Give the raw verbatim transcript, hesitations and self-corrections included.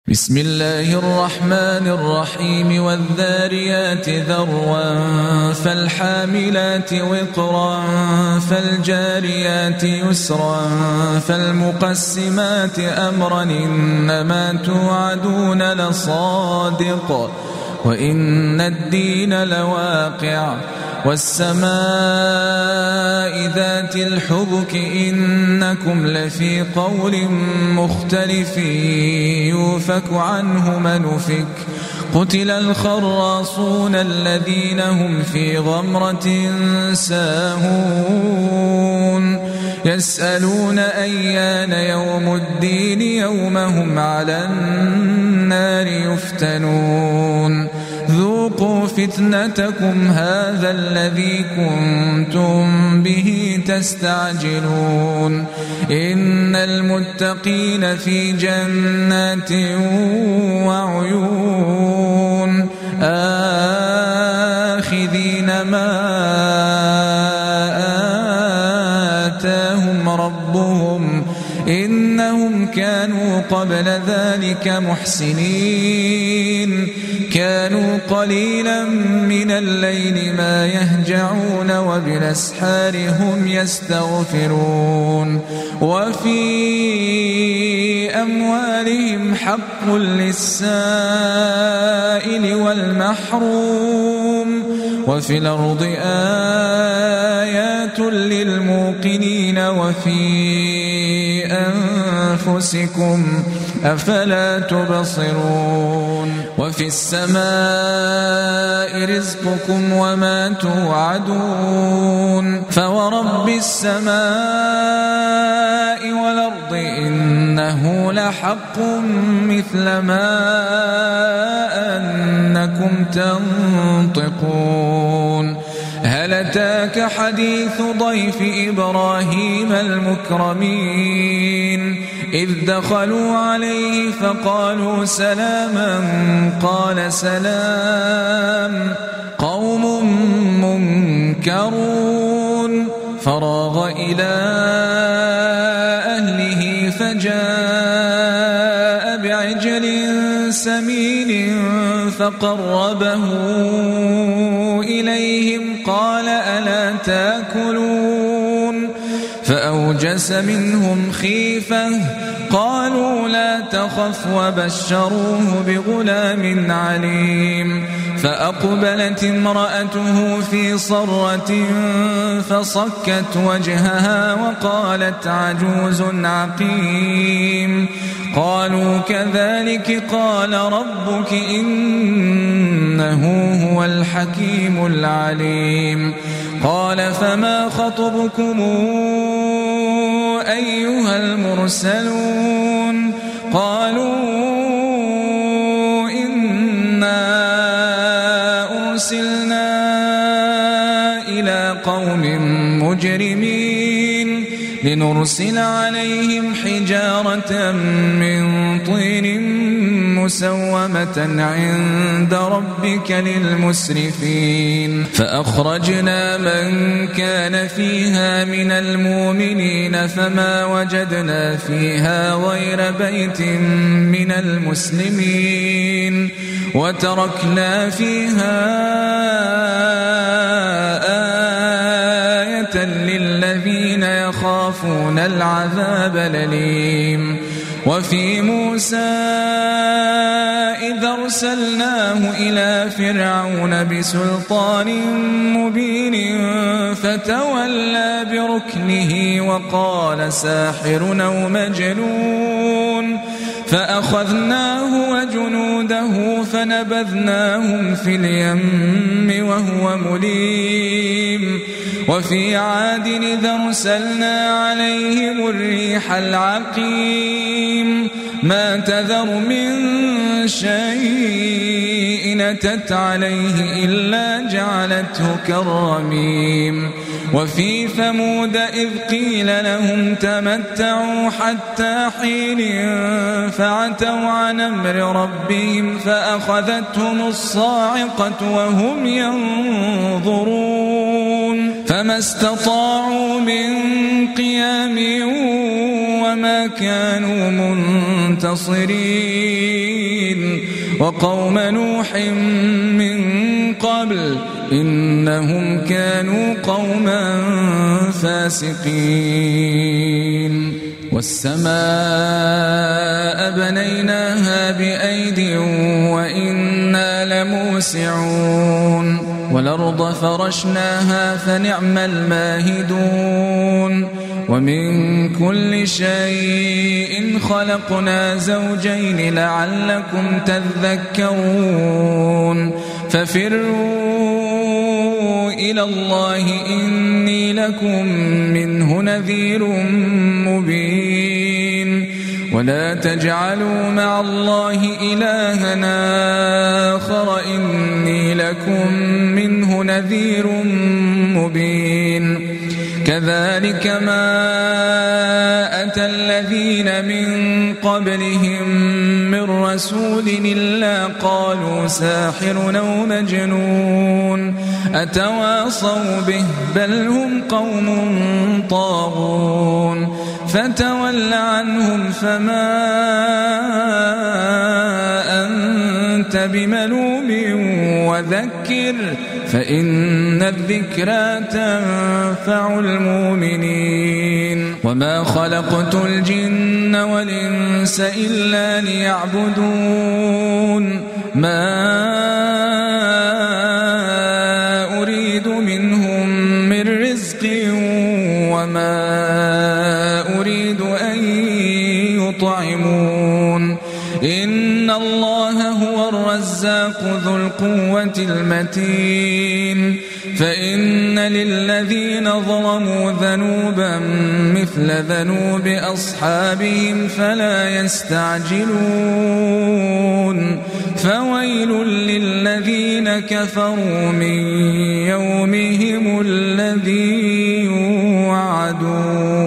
بسم الله الرحمن الرحيم والذاريات ذروا فالحاملات وقرا فالجاريات يسرا فالمقسمات أمرا إنما توعدون لصادق وإن الدين لواقع والسماء ذات الحبك إنكم لفي قول مختلف يؤفك عنه من أفك قتل الخراصون الذين هم في غمرة ساهون يسألون أيان يوم الدين يوم هم على النار يفتنون ذوقوا فتنتكم هذا الذي كنتم به تستعجلون إن المتقين في جنات وعيون آخذين ما آتاهم ربهم إنهم كانوا قبل ذلك محسنين كانوا قليلا من الليل ما يهجعون وبالأسحار هم يستغفرون وفي أموالهم حق للسائل والمحروم وفي الأرض آيات للموقنين وفي أنفسكم أفلا تبصرون وفي السماء رزقكم وما توعدون فورب السماء والأرض إنه لحق مثل ما أنكم تنطقون هل أتاك حديث ضيف إبراهيم المكرمين إذ دخلوا عليه فقالوا سلاما قال سلام قوم منكرون فراغ إلى أهله فجاء بعجل سمين فقربه إليهم قال ألا تأكلون فأوجس منهم خيفة قالوا لا تخف وبشروه بغلام عليم فأقبلت امرأته في صرة فصكت وجهها وقالت عجوز عقيم قالوا كذلك قال ربك إنه هو الحكيم العليم قال فما خطبكم أيها المرسلون قالوا إنا أرسلنا إلى قوم مجرمين لنرسل عليهم حجارة من طين مسومة عند ربك للمسرفين فأخرجنا من كان فيها من المؤمنين فما وجدنا فيها غير بيت من المسلمين وتركنا فيها آية للذين يخافون العذاب الأليم وفي موسى إذ أرسلناه إلى فرعون بسلطان مبين فتولى بركنه وقال ساحر أو مجنون فأخذناه وجنوده فنبذناهم في اليم وهو مليم وفي عاد إذ أرسلنا عليهم الريح العقيم ما تذر من شيء أتت عليه إلا جعلته كالرميم وفي ثمود إذ قيل لهم تمتعوا حتى حين فعتوا عن أمر ربهم فأخذتهم الصاعقة وهم ينظرون فما استطاعوا من قيام وما كانوا منتصرين وقوم نوح من قبل إنهم كانوا قوما فاسقين والسماء بنيناها بأيد وإنا لموسعون والأرض فرشناها فنعم الماهدون ومن كل شيء خلقنا زوجين لعلكم تذكرون ففروا إلى الله إني لكم منه نذير مبين ولا تجعلوا مع الله إلهنا آخر إني لكم منه نذير مبين كذلك ما أتى الذين من قبلهم من رسول إلا قالوا ساحر أو مجنون أتواصوا به بل هم قوم طاغون فتول عنهم فما أنت بملوم وذكر فإن الذكرى تنفع المؤمنين وما خلقت الجن والإنس إلا ليعبدون ما أريد منهم من رزق وما أريد أن يطعمون إن الله هو الرزاق ذو القوة المتين فإن للذين ظلموا ذنوبا مثل ذنوب أصحابهم فلا يستعجلون فويل للذين كفروا من يومهم الذي يوعدون.